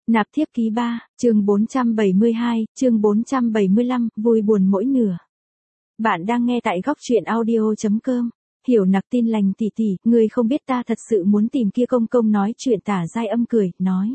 Nạp thiếp ký 3, chương 472, chương 475, vui buồn mỗi nửa. Bạn đang nghe tại góc truyện audio.com. Hiểu Nặc tin lành tỷ tỷ, ngươi không biết ta thật sự muốn tìm kia công công nói chuyện. Tả Giai Âm cười, nói.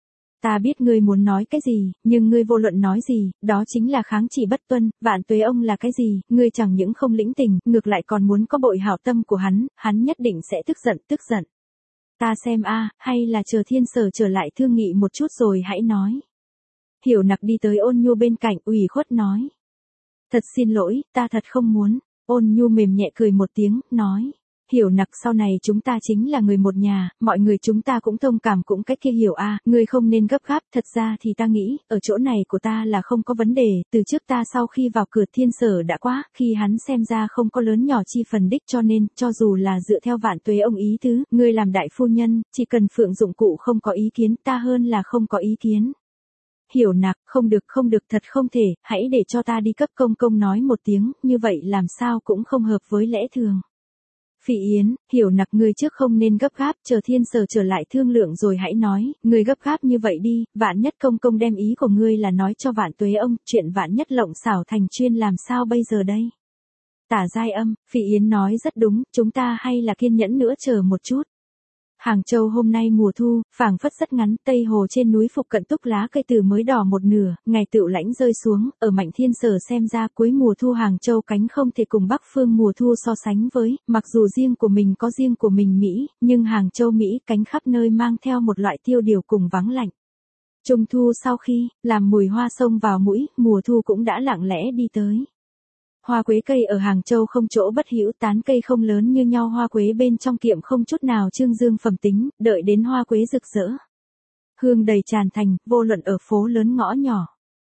Ta biết ngươi muốn nói cái gì, nhưng ngươi vô luận nói gì, đó chính là kháng chỉ bất tuân. Vạn Tuế ông là cái gì, ngươi chẳng những không lĩnh tình, ngược lại còn muốn có bội hảo tâm của hắn nhất định sẽ tức giận. Ta xem hay là chờ Thiên Sở trở lại thương nghị một chút rồi hãy nói. Hiểu Nặc đi tới Ôn Nhu bên cạnh, ủy khuất nói. Thật xin lỗi, ta thật không muốn. Ôn Nhu mềm nhẹ cười một tiếng, nói. Hiểu Nặc, sau này chúng ta chính là người một nhà, mọi người chúng ta cũng thông cảm cũng cách kia hiểu ngươi không nên gấp gáp. Thật ra thì ta nghĩ, ở chỗ này của ta là không có vấn đề, từ trước ta sau khi vào cửa Thiên Sở đã quá, khi hắn xem ra không có lớn nhỏ chi phần đích, cho nên, cho dù là dựa theo Vạn Tuế ông ý tứ, ngươi làm đại phu nhân, chỉ cần Phượng dụng cụ không có ý kiến, ta hơn là không có ý kiến. Hiểu Nặc, không được, thật không thể, hãy để cho ta đi cấp công công nói một tiếng, như vậy làm sao cũng không hợp với lẽ thường. Phỉ Yến, Hiểu Nặc, ngươi trước không nên gấp gáp, chờ Thiên Sở trở lại thương lượng rồi hãy nói, ngươi gấp gáp như vậy đi, vạn nhất công công đem ý của ngươi là nói cho Vạn Tuế ông, chuyện vạn nhất lộng xảo thành chuyên làm sao bây giờ đây? Tả Giai Âm, Phỉ Yến nói rất đúng, chúng ta hay là kiên nhẫn nữa chờ một chút. Hàng Châu hôm nay mùa thu, phảng phất rất ngắn, Tây Hồ trên núi Phục Cận túc lá cây từ mới đỏ một nửa, ngày tựu lãnh rơi xuống, ở Mạnh Thiên Sở xem ra cuối mùa thu Hàng Châu cánh không thể cùng Bắc Phương mùa thu so sánh với, mặc dù riêng của mình có riêng của mình Mỹ, nhưng Hàng Châu Mỹ cánh khắp nơi mang theo một loại tiêu điều cùng vắng lạnh. Trung thu sau khi, làm mùi hoa xông vào mũi, mùa thu cũng đã lặng lẽ đi tới. Hoa quế cây ở Hàng Châu không chỗ bất hữu, tán cây không lớn như nhau, hoa quế bên trong kiệm không chút nào trương dương phẩm tính, đợi đến hoa quế rực rỡ. Hương đầy tràn thành, vô luận ở phố lớn ngõ nhỏ.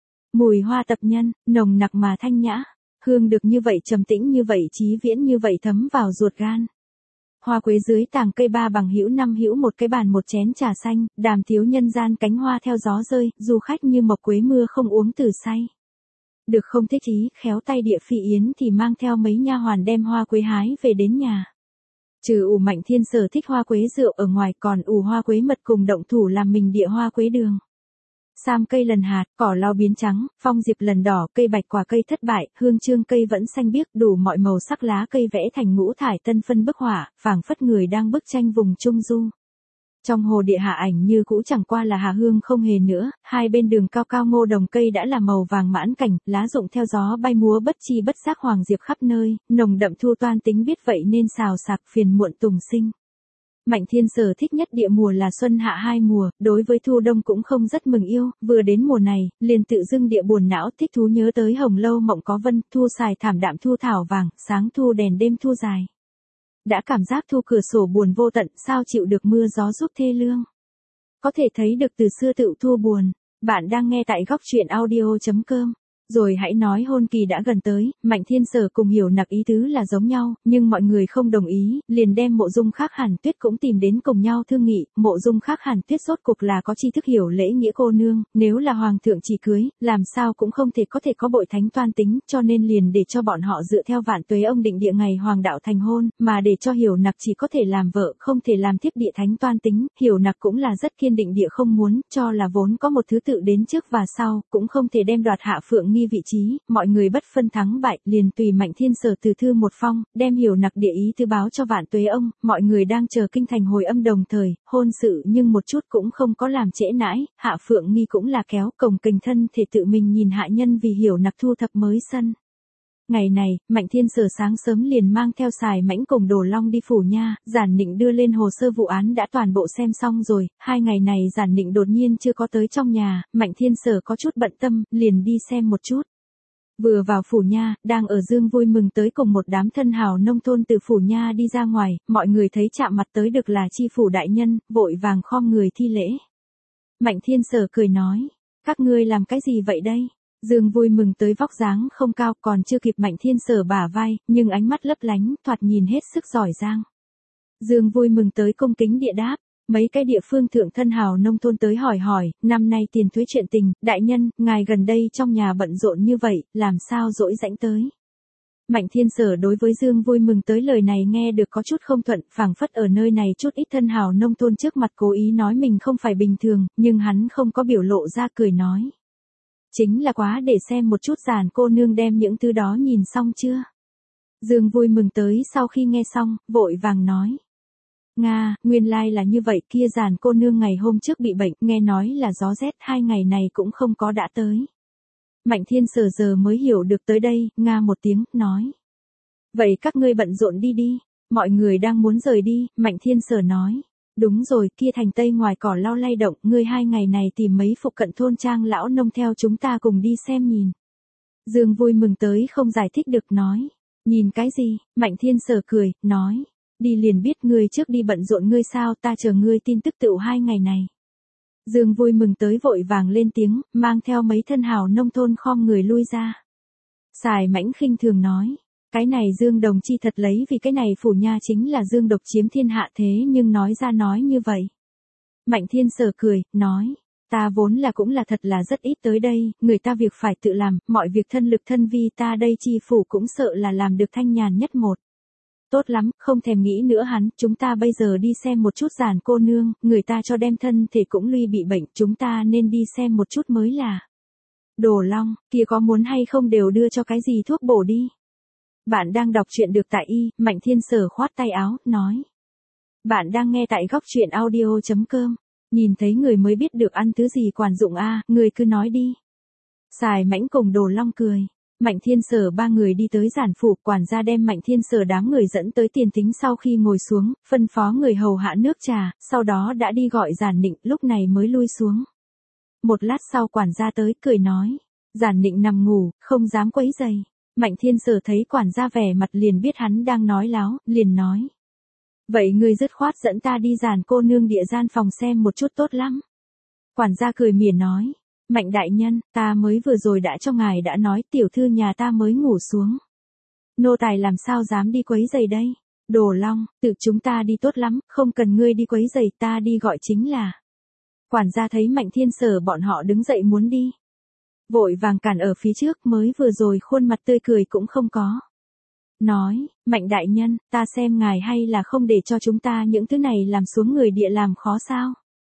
Mùi hoa tập nhân, nồng nặc mà thanh nhã, hương được như vậy trầm tĩnh như vậy chí viễn như vậy thấm vào ruột gan. Hoa quế dưới tàng cây ba bằng hữu năm hữu một cái bàn một chén trà xanh, đàm tiếu nhân gian cánh hoa theo gió rơi, du khách như mộc quế mưa không uống từ say. Được không thích ý, khéo tay địa Phỉ Yến thì mang theo mấy nha hoàn đem hoa quế hái về đến nhà. Trừ ủ Mạnh Thiên Sở thích hoa quế rượu ở ngoài, còn ủ hoa quế mật cùng động thủ làm mình địa hoa quế đường. Sam cây lần hạt, cỏ lau biến trắng, phong diệp lần đỏ, cây bạch quả cây thất bại, hương trương cây vẫn xanh biếc, đủ mọi màu sắc lá cây vẽ thành ngũ thải tân phân bức họa, phảng phất người đang bức tranh vùng trung du. Trong hồ địa hạ ảnh như cũ chẳng qua là hà hương không hề nữa, hai bên đường cao cao ngô đồng cây đã là màu vàng mãn cảnh, lá rụng theo gió bay múa bất chi bất giác hoàng diệp khắp nơi, nồng đậm thu toan tính biết vậy nên xào sạc phiền muộn tùng sinh. Mạnh Thiên Sở thích nhất địa mùa là xuân hạ hai mùa, đối với thu đông cũng không rất mừng yêu, vừa đến mùa này, liền tự dưng địa buồn não thích thú nhớ tới hồng lâu mộng có vân, thu xài thảm đạm thu thảo vàng, sáng thu đèn đêm thu dài. Đã cảm giác thu cửa sổ buồn vô tận, sao chịu được mưa gió giúp thê lương. Có thể thấy được từ xưa tự thu buồn. Bạn đang nghe tại góc truyện audio.com. Rồi hãy nói hôn kỳ đã gần tới, Mạnh Thiên Sở cùng Hiểu Nặc ý tứ là giống nhau, nhưng mọi người không đồng ý, liền đem Mộ Dung Khác Hàn Tuyết cũng tìm đến cùng nhau thương nghị. Mộ Dung Khác Hàn Tuyết rốt cuộc là có tri thức hiểu lễ nghĩa cô nương, nếu là hoàng thượng chỉ cưới, làm sao cũng không thể có bội thánh toan tính, cho nên liền để cho bọn họ dựa theo Vạn Tuế ông định địa ngày hoàng đạo thành hôn, mà để cho Hiểu Nặc chỉ có thể làm vợ, không thể làm thiếp địa thánh toan tính. Hiểu Nặc cũng là rất kiên định địa không muốn, cho là vốn có một thứ tự đến trước và sau, cũng không thể đem đoạt Hạ Phượng Nghi vị trí, mọi người bất phân thắng bại, liền tùy Mạnh Thiên Sở từ thư một phong, đem Hiểu Nặc địa ý thư báo cho Vạn Tuế ông, mọi người đang chờ kinh thành hồi âm đồng thời, hôn sự nhưng một chút cũng không có làm trễ nãi, Hạ Phượng Nghi cũng là kéo cổng kình thân thể tự mình nhìn hạ nhân vì Hiểu Nặc thu thập mới sân. Ngày này, Mạnh Thiên Sở sáng sớm liền mang theo Sài Mãnh cùng Đồ Long đi phủ nha, Giản Nịnh đưa lên hồ sơ vụ án đã toàn bộ xem xong rồi, 2 ngày này Giản Nịnh đột nhiên chưa có tới trong nhà, Mạnh Thiên Sở có chút bận tâm, liền đi xem một chút. Vừa vào phủ nha, đang ở dương vui mừng tới cùng một đám thân hào nông thôn từ phủ nha đi ra ngoài, mọi người thấy chạm mặt tới được là chi phủ đại nhân, vội vàng khom người thi lễ. Mạnh Thiên Sở cười nói, các ngươi làm cái gì vậy đây? Dương vui mừng tới vóc dáng không cao, còn chưa kịp Mạnh Thiên Sở bả vai, nhưng ánh mắt lấp lánh, thoạt nhìn hết sức giỏi giang. Dương vui mừng tới cung kính địa đáp. Mấy cái địa phương thượng thân hào nông thôn tới hỏi, năm nay tiền thuế chuyện tình, đại nhân, ngài gần đây trong nhà bận rộn như vậy, làm sao dỗi rãnh tới. Mạnh Thiên Sở đối với Dương Vui Mừng tới lời này nghe được có chút không thuận, phảng phất ở nơi này chút ít thân hào nông thôn trước mặt cố ý nói mình không phải bình thường, nhưng hắn không có biểu lộ ra, cười nói. Chính là quá để xem một chút Giản cô nương đem những thứ đó nhìn xong chưa. Dương Vui Mừng tới sau khi nghe xong, vội vàng nói. Nga, nguyên lai là như vậy, kia Giản cô nương ngày hôm trước bị bệnh, nghe nói là gió rét, 2 ngày này cũng không có đã tới. Mạnh Thiên Sở giờ mới hiểu được tới đây, Nga một tiếng, nói. Vậy các ngươi bận rộn đi đi, mọi người đang muốn rời đi, Mạnh Thiên Sở nói. Đúng rồi, kia thành tây ngoài cỏ lau lay động, ngươi 2 ngày này tìm mấy phụ cận thôn trang lão nông theo chúng ta cùng đi xem nhìn. Dương Vui Mừng tới không giải thích được nói. Nhìn cái gì, Mạnh Thiên Sở cười, nói. Đi liền biết ngươi trước đi bận rộn ngươi sao, ta chờ ngươi tin tức tựu 2 ngày này. Dương Vui Mừng tới vội vàng lên tiếng, mang theo mấy thân hào nông thôn khom người lui ra. Sài Mãnh khinh thường nói. Cái này Dương đồng chi thật lấy vì cái này phủ nha chính là Dương độc chiếm thiên hạ thế nhưng nói ra nói như vậy. Mạnh Thiên Sở cười, nói. Ta vốn là cũng là thật là rất ít tới đây, người ta việc phải tự làm, mọi việc thân lực thân vi ta đây chi phủ cũng sợ là làm được thanh nhàn nhất một. Tốt lắm, không thèm nghĩ nữa hắn, chúng ta bây giờ đi xem một chút Giản cô nương, người ta cho đem thân thể cũng lui bị bệnh, chúng ta nên đi xem một chút mới là. Đồ Long, kia có muốn hay không đều đưa cho cái gì thuốc bổ đi. Bạn đang đọc truyện được tại Mạnh Thiên Sở khoát tay áo, nói. Bạn đang nghe tại góc truyện audio.com, nhìn thấy người mới biết được ăn thứ gì quản dụng a, người cứ nói đi. Sài Mãnh cùng Đồ Long cười. Mạnh Thiên Sở ba người đi tới Giản phủ, quản gia đem Mạnh Thiên Sở đám người dẫn tới tiền thính sau khi ngồi xuống, phân phó người hầu hạ nước trà, sau đó đã đi gọi Giản Nịnh, lúc này mới lui xuống. Một lát sau quản gia tới, cười nói. Giản Nịnh nằm ngủ, không dám quấy rầy. Mạnh Thiên Sở thấy quản gia vẻ mặt liền biết hắn đang nói láo, liền nói. Vậy ngươi dứt khoát dẫn ta đi Giản cô nương địa gian phòng xem một chút tốt lắm. Quản gia cười mỉa nói. Mạnh đại nhân, ta mới vừa rồi đã cho ngài đã nói tiểu thư nhà ta mới ngủ xuống. Nô tài làm sao dám đi quấy giày đây? Đồ Long, tự chúng ta đi tốt lắm, không cần ngươi đi quấy giày, ta đi gọi chính là. Quản gia thấy Mạnh Thiên Sở bọn họ đứng dậy muốn đi. Vội vàng cản ở phía trước, mới vừa rồi khuôn mặt tươi cười cũng không có. Nói, Mạnh đại nhân, ta xem ngài hay là không để cho chúng ta những thứ này làm xuống người địa làm khó sao?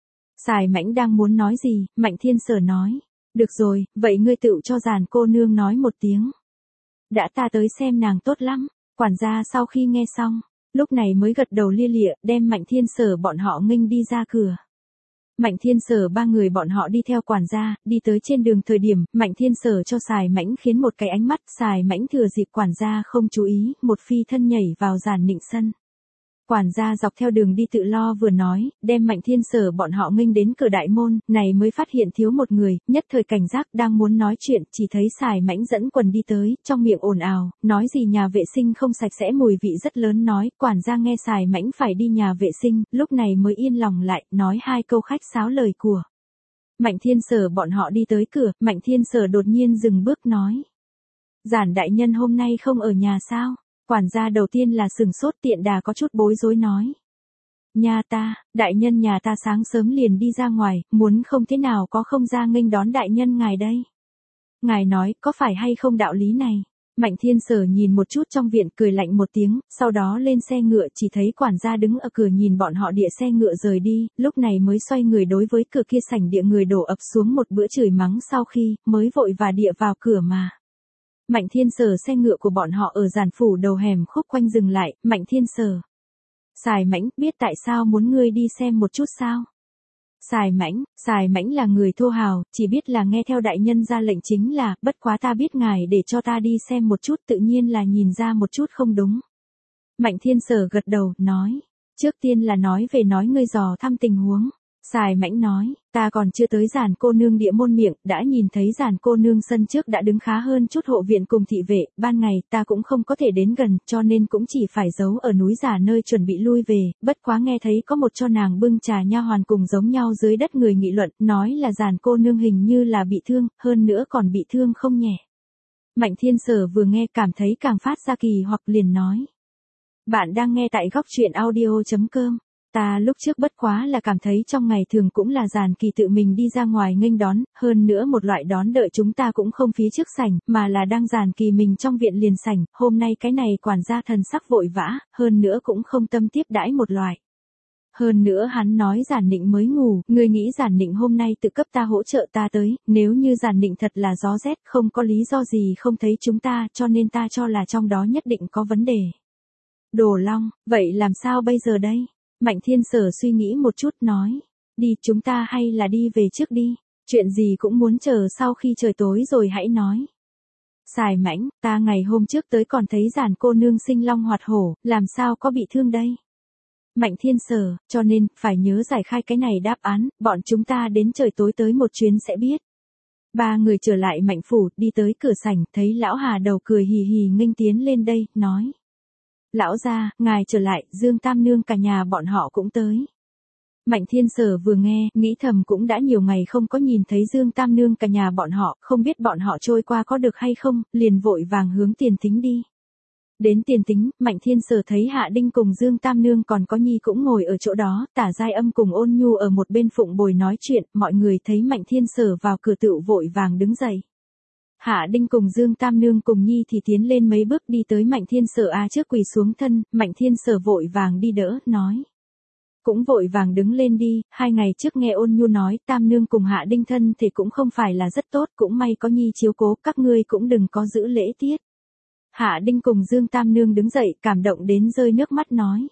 Sài Mãnh đang muốn nói gì, Mạnh Thiên Sở nói. Được rồi, vậy ngươi tự cho Giản cô nương nói một tiếng. Đã ta tới xem nàng tốt lắm. Quản gia sau khi nghe xong, lúc này mới gật đầu lia lịa, đem Mạnh Thiên Sở bọn họ nghênh đi ra cửa. Mạnh Thiên Sở ba người bọn họ đi theo quản gia, đi tới trên đường thời điểm, Mạnh Thiên Sở cho Sài Mãnh khiến một cái ánh mắt, Sài Mãnh thừa dịp quản gia không chú ý, một phi thân nhảy vào Giản Nịnh sân. Quản gia dọc theo đường đi tự lo vừa nói, đem Mạnh Thiên Sở bọn họ nghênh đến cửa đại môn, này mới phát hiện thiếu một người, nhất thời cảnh giác đang muốn nói chuyện, chỉ thấy Sài Mãnh dẫn quần đi tới, trong miệng ồn ào, nói gì nhà vệ sinh không sạch sẽ mùi vị rất lớn nói, quản gia nghe Sài Mãnh phải đi nhà vệ sinh, lúc này mới yên lòng lại, nói 2 câu khách sáo lời của. Mạnh Thiên Sở bọn họ đi tới cửa, Mạnh Thiên Sở đột nhiên dừng bước nói. Giản đại nhân hôm nay không ở nhà sao? Quản gia đầu tiên là sừng sốt tiện đà có chút bối rối nói. Nhà ta, đại nhân nhà ta sáng sớm liền đi ra ngoài, muốn không thế nào có không ra nghênh đón đại nhân ngài đây. Ngài nói, có phải hay không đạo lý này? Mạnh Thiên Sở nhìn một chút trong viện cười lạnh một tiếng, sau đó lên xe ngựa chỉ thấy quản gia đứng ở cửa nhìn bọn họ địa xe ngựa rời đi, lúc này mới xoay người đối với cửa kia sảnh địa người đổ ập xuống một bữa chửi mắng sau khi, mới vội và địa vào cửa mà. Mạnh Thiên Sở xe ngựa của bọn họ ở Giản phủ đầu hẻm khúc quanh dừng lại, Mạnh Thiên Sở. Sài Mãnh, biết tại sao muốn ngươi đi xem một chút sao? Sài Mãnh là người thô hào, chỉ biết là nghe theo đại nhân ra lệnh chính là, bất quá ta biết ngài để cho ta đi xem một chút tự nhiên là nhìn ra một chút không đúng. Mạnh Thiên Sở gật đầu, nói. Trước tiên là nói về nói ngươi dò thăm tình huống. Sài Mãnh nói, ta còn chưa tới Giản cô nương địa môn miệng, đã nhìn thấy Giản cô nương sân trước đã đứng khá hơn chút hộ viện cùng thị vệ, ban ngày ta cũng không có thể đến gần, cho nên cũng chỉ phải giấu ở núi giả nơi chuẩn bị lui về, bất quá nghe thấy có một cho nàng bưng trà nha hoàn cùng giống nhau dưới đất người nghị luận, nói là Giản cô nương hình như là bị thương, hơn nữa còn bị thương không nhẹ. Mạnh Thiên Sở vừa nghe cảm thấy càng phát ra kỳ hoặc liền nói. Bạn đang nghe tại góc truyện audio.com. Ta lúc trước bất quá là cảm thấy trong ngày thường cũng là Giản Kỳ tự mình đi ra ngoài nghênh đón, hơn nữa một loại đón đợi chúng ta cũng không phí trước sảnh, mà là đang Giản Kỳ mình trong viện liền sảnh, hôm nay cái này quản gia thần sắc vội vã, hơn nữa cũng không tâm tiếp đãi một loại. Hơn nữa hắn nói Giản Nịnh mới ngủ, ngươi nghĩ Giản Nịnh hôm nay tự cấp ta hỗ trợ ta tới, nếu như Giản Nịnh thật là gió rét không có lý do gì không thấy chúng ta cho nên ta cho là trong đó nhất định có vấn đề. Đồ Long, vậy làm sao bây giờ đây? Mạnh Thiên Sở suy nghĩ một chút nói, đi chúng ta hay là đi về trước đi, chuyện gì cũng muốn chờ sau khi trời tối rồi hãy nói. Xài Mãnh, ta ngày hôm trước tới còn thấy Giản cô nương sinh long hoạt hổ, làm sao có bị thương đây? Mạnh Thiên Sở, cho nên, phải nhớ giải khai cái này đáp án, bọn chúng ta đến trời tối tới một chuyến sẽ biết. Ba người trở lại Mạnh phủ, đi tới cửa sảnh, thấy lão Hà Đầu cười hì hì nghênh tiến lên đây, nói. Lão gia, ngài trở lại, Dương Tam Nương cả nhà bọn họ cũng tới. Mạnh Thiên Sở vừa nghe, nghĩ thầm cũng đã nhiều ngày không có nhìn thấy Dương Tam Nương cả nhà bọn họ, không biết bọn họ trôi qua có được hay không, liền vội vàng hướng Tiền Tính đi. Đến Tiền Tính, Mạnh Thiên Sở thấy Hạ Đinh cùng Dương Tam Nương còn có Nhi cũng ngồi ở chỗ đó, Tả Giai Âm cùng Ôn Nhu ở một bên phụng bồi nói chuyện, mọi người thấy Mạnh Thiên Sở vào cửa tựu vội vàng đứng dậy. Hạ Đinh cùng Dương Tam Nương cùng Nhi thì tiến lên mấy bước đi tới Mạnh Thiên Sở trước quỳ xuống thân, Mạnh Thiên Sở vội vàng đi đỡ, nói. Cũng vội vàng đứng lên đi, 2 ngày trước nghe Ôn Nhu nói Tam Nương cùng Hạ Đinh thân thì cũng không phải là rất tốt, cũng may có Nhi chiếu cố, các ngươi cũng đừng có giữ lễ tiết. Hạ Đinh cùng Dương Tam Nương đứng dậy, cảm động đến rơi nước mắt nói.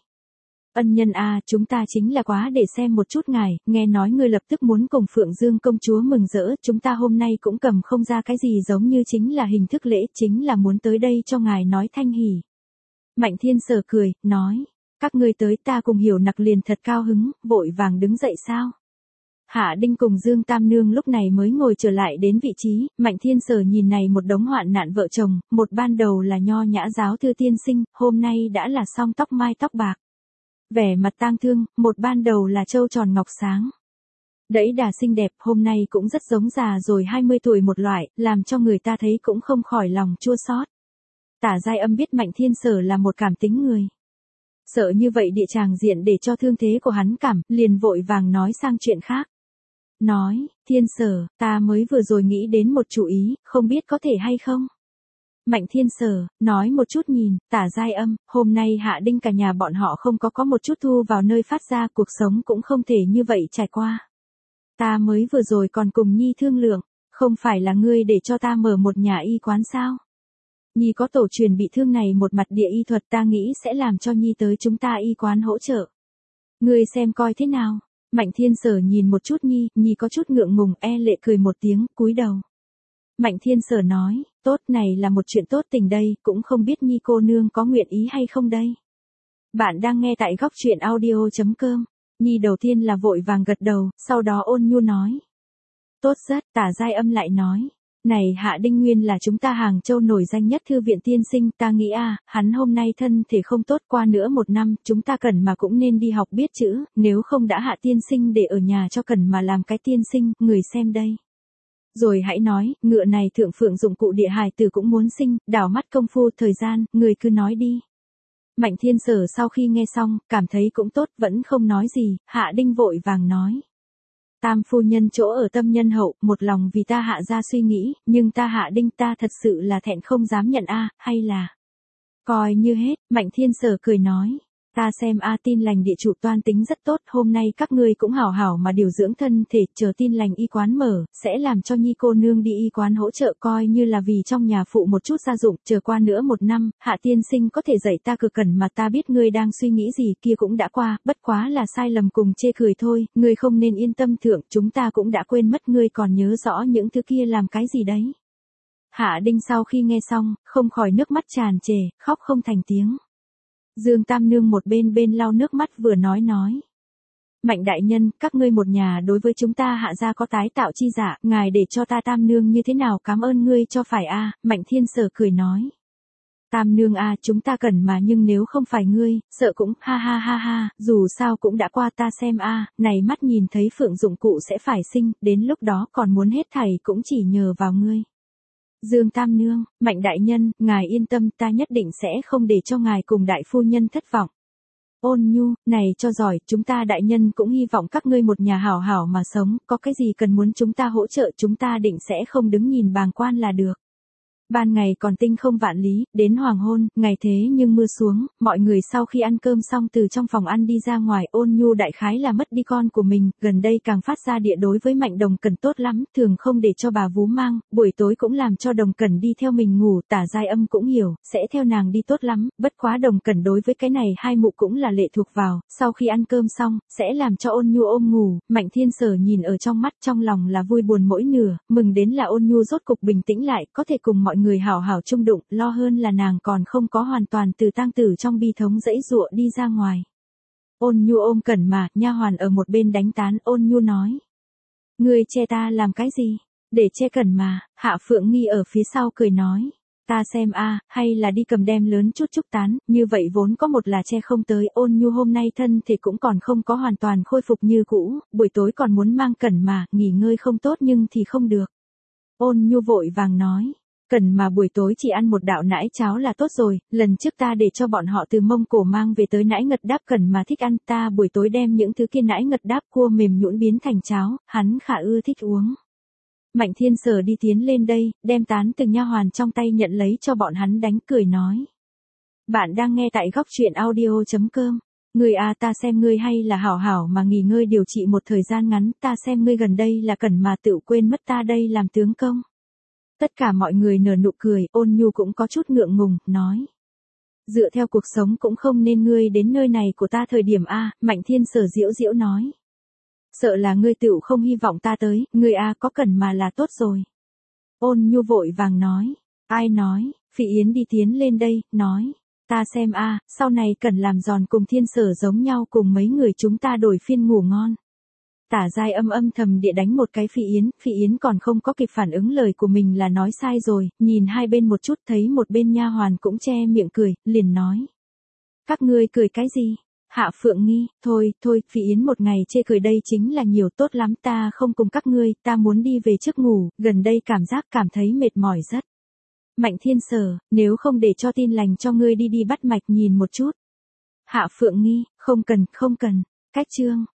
Ân nhân chúng ta chính là quá để xem một chút ngài, nghe nói ngươi lập tức muốn cùng Phượng Dương công chúa mừng rỡ, chúng ta hôm nay cũng cầm không ra cái gì giống như chính là hình thức lễ, chính là muốn tới đây cho ngài nói thanh hỉ. Mạnh Thiên Sở cười, nói, các ngươi tới ta cùng Hiểu Nặc liền thật cao hứng, vội vàng đứng dậy sao? Hạ Đinh cùng Dương Tam Nương lúc này mới ngồi trở lại đến vị trí, Mạnh Thiên Sở nhìn này một đống hoạn nạn vợ chồng, một ban đầu là nho nhã giáo thư tiên sinh, hôm nay đã là song tóc mai tóc bạc. Vẻ mặt tang thương, một ban đầu là trâu tròn ngọc sáng. Đẫy đà xinh đẹp, hôm nay cũng rất giống già rồi 20 tuổi một loại, làm cho người ta thấy cũng không khỏi lòng chua xót. Tả Giai Âm biết Mạnh Thiên Sở là một cảm tính người. Sợ như vậy địa tràng diện để cho thương thế của hắn cảm, liền vội vàng nói sang chuyện khác. Nói, Thiên Sở, ta mới vừa rồi nghĩ đến một chủ ý, không biết có thể hay không? Mạnh Thiên Sở, nói một chút nhìn, Tả Giai Âm, hôm nay Hạ Đinh cả nhà bọn họ không có một chút thu vào nơi phát ra, cuộc sống cũng không thể như vậy trải qua. Ta mới vừa rồi còn cùng Nhi thương lượng, không phải là ngươi để cho ta mở một nhà y quán sao? Nhi có tổ truyền bị thương này một mặt địa y thuật ta nghĩ sẽ làm cho Nhi tới chúng ta y quán hỗ trợ. Ngươi xem coi thế nào? Mạnh Thiên Sở nhìn một chút Nhi, Nhi có chút ngượng ngùng lệ cười một tiếng, cúi đầu. Mạnh Thiên Sở nói, tốt này là một chuyện tốt tình đây, cũng không biết Nhi cô nương có nguyện ý hay không đây. Bạn đang nghe tại góc truyện audio.com. Nhi đầu tiên là vội vàng gật đầu, sau đó Ôn Nhu nói. Tốt rất, Tả Giai Âm lại nói. Này Hạ Đinh Nguyên là chúng ta Hàng Châu nổi danh nhất thư viện tiên sinh, ta nghĩ hắn hôm nay thân thể không tốt qua nữa 1 năm, chúng ta cần mà cũng nên đi học biết chữ, nếu không đã Hạ tiên sinh để ở nhà cho cần mà làm cái tiên sinh, người xem đây. Rồi hãy nói, ngựa này thượng phượng dụng cụ địa hài tử cũng muốn sinh, đảo mắt công phu thời gian, người cứ nói đi. Mạnh Thiên Sở sau khi nghe xong, cảm thấy cũng tốt, vẫn không nói gì, Hạ Đinh vội vàng nói. Tam phu nhân chỗ ở tâm nhân hậu, một lòng vì ta Hạ ra suy nghĩ, nhưng ta Hạ Đinh ta thật sự là thẹn không dám nhận hay là. Coi như hết, Mạnh Thiên Sở cười nói. Ta xem tin lành địa chủ toan tính rất tốt, hôm nay các ngươi cũng hảo hảo mà điều dưỡng thân thể, chờ tin lành y quán mở, sẽ làm cho Nhi cô nương đi y quán hỗ trợ coi như là vì trong nhà phụ một chút gia dụng, chờ qua nữa 1 năm, Hạ tiên sinh có thể dạy ta cực cẩn mà ta biết ngươi đang suy nghĩ gì kia cũng đã qua, bất quá là sai lầm cùng chê cười thôi, ngươi không nên yên tâm thượng, chúng ta cũng đã quên mất ngươi còn nhớ rõ những thứ kia làm cái gì đấy. Hạ Đinh sau khi nghe xong, không khỏi nước mắt tràn trề, khóc không thành tiếng. Dương Tam Nương một bên lau nước mắt vừa nói. Mạnh đại nhân, các ngươi một nhà đối với chúng ta Hạ gia có tái tạo chi giả, ngài để cho ta Tam Nương như thế nào cảm ơn ngươi cho phải Mạnh Thiên Sở cười nói. Tam Nương chúng ta cần mà nhưng nếu không phải ngươi, sợ cũng ha, dù sao cũng đã qua ta xem này mắt nhìn thấy Phượng dụng cụ sẽ phải sinh, đến lúc đó còn muốn hết thảy cũng chỉ nhờ vào ngươi. Dương Tam Nương, Mạnh đại nhân, ngài yên tâm ta nhất định sẽ không để cho ngài cùng đại phu nhân thất vọng. Ôn Nhu, này cho giỏi, chúng ta đại nhân cũng hy vọng các ngươi một nhà hảo hảo mà sống, có cái gì cần muốn chúng ta hỗ trợ chúng ta định sẽ không đứng nhìn bàng quan là được. Ban ngày còn tinh không vạn lý, đến hoàng hôn, ngày thế nhưng mưa xuống, mọi người sau khi ăn cơm xong từ trong phòng ăn đi ra ngoài, Ôn Nhu đại khái là mất đi con của mình, gần đây càng phát ra địa đối với Mạnh Đồng Cẩn tốt lắm, thường không để cho bà vú mang, buổi tối cũng làm cho Đồng Cẩn đi theo mình ngủ, Tả Giai Âm cũng hiểu, sẽ theo nàng đi tốt lắm, bất quá Đồng Cẩn đối với cái này hai mụ cũng là lệ thuộc vào, sau khi ăn cơm xong, sẽ làm cho Ôn Nhu ôm ngủ, Mạnh Thiên Sở nhìn ở trong mắt trong lòng là vui buồn mỗi nửa, mừng đến là Ôn Nhu rốt cục bình tĩnh lại, có thể cùng mọi người hảo hảo chung đụng, lo hơn là nàng còn không có hoàn toàn từ tang tử trong bi thống dãy dụa đi ra ngoài. Ôn Nhu ôm Cẩn mà, nha hoàn ở một bên đánh tán, Ôn Nhu nói. Ngươi che ta làm cái gì? Để che Cẩn mà, Hạ Phượng Nghi ở phía sau cười nói. Ta xem hay là đi cầm đem lớn chút trúc tán, như vậy vốn có một là che không tới, Ôn Nhu hôm nay thân thì cũng còn không có hoàn toàn khôi phục như cũ, buổi tối còn muốn mang Cẩn mà, nghỉ ngơi không tốt nhưng thì không được. Ôn Nhu vội vàng nói. Cần mà buổi tối chỉ ăn một đạo nãi cháo là tốt rồi, lần trước ta để cho bọn họ từ Mông Cổ mang về tới nãi ngật đáp Cần mà thích ăn, ta buổi tối đem những thứ kia nãi ngật đáp cua mềm nhũn biến thành cháo, hắn khả ưa thích uống. Mạnh Thiên Sở đi tiến lên đây, đem tán từng nha hoàn trong tay nhận lấy cho bọn hắn đánh cười nói. Bạn đang nghe tại góc truyện audio.com. Ngươi ta xem ngươi hay là hảo hảo mà nghỉ ngơi điều trị một thời gian ngắn, ta xem ngươi gần đây là Cần mà tự quên mất ta đây làm tướng công. Tất cả mọi người nở nụ cười, Ôn Nhu cũng có chút ngượng ngùng, nói. Dựa theo cuộc sống cũng không nên ngươi đến nơi này của ta thời điểm Mạnh Thiên Sở giễu giễu nói. Sợ là ngươi tựu không hy vọng ta tới, ngươi có Cần mà là tốt rồi. Ôn Nhu vội vàng nói. Ai nói, Phỉ Yến đi tiến lên đây, nói. Ta xem sau này Cần làm giòn cùng Thiên Sở giống nhau cùng mấy người chúng ta đổi phiên ngủ ngon. Tả Giai Âm âm thầm địa đánh một cái Phỉ Yến còn không có kịp phản ứng lời của mình là nói sai rồi, nhìn hai bên một chút thấy một bên nha hoàn cũng che miệng cười, liền nói. Các ngươi cười cái gì? Hạ Phượng Nghi, thôi, Phỉ Yến một ngày chê cười đây chính là nhiều tốt lắm ta không cùng các ngươi, ta muốn đi về trước ngủ, gần đây cảm thấy mệt mỏi rất. Mạnh Thiên Sở, nếu không để cho tin lành cho ngươi đi bắt mạch nhìn một chút. Hạ Phượng Nghi, không cần, cách chương.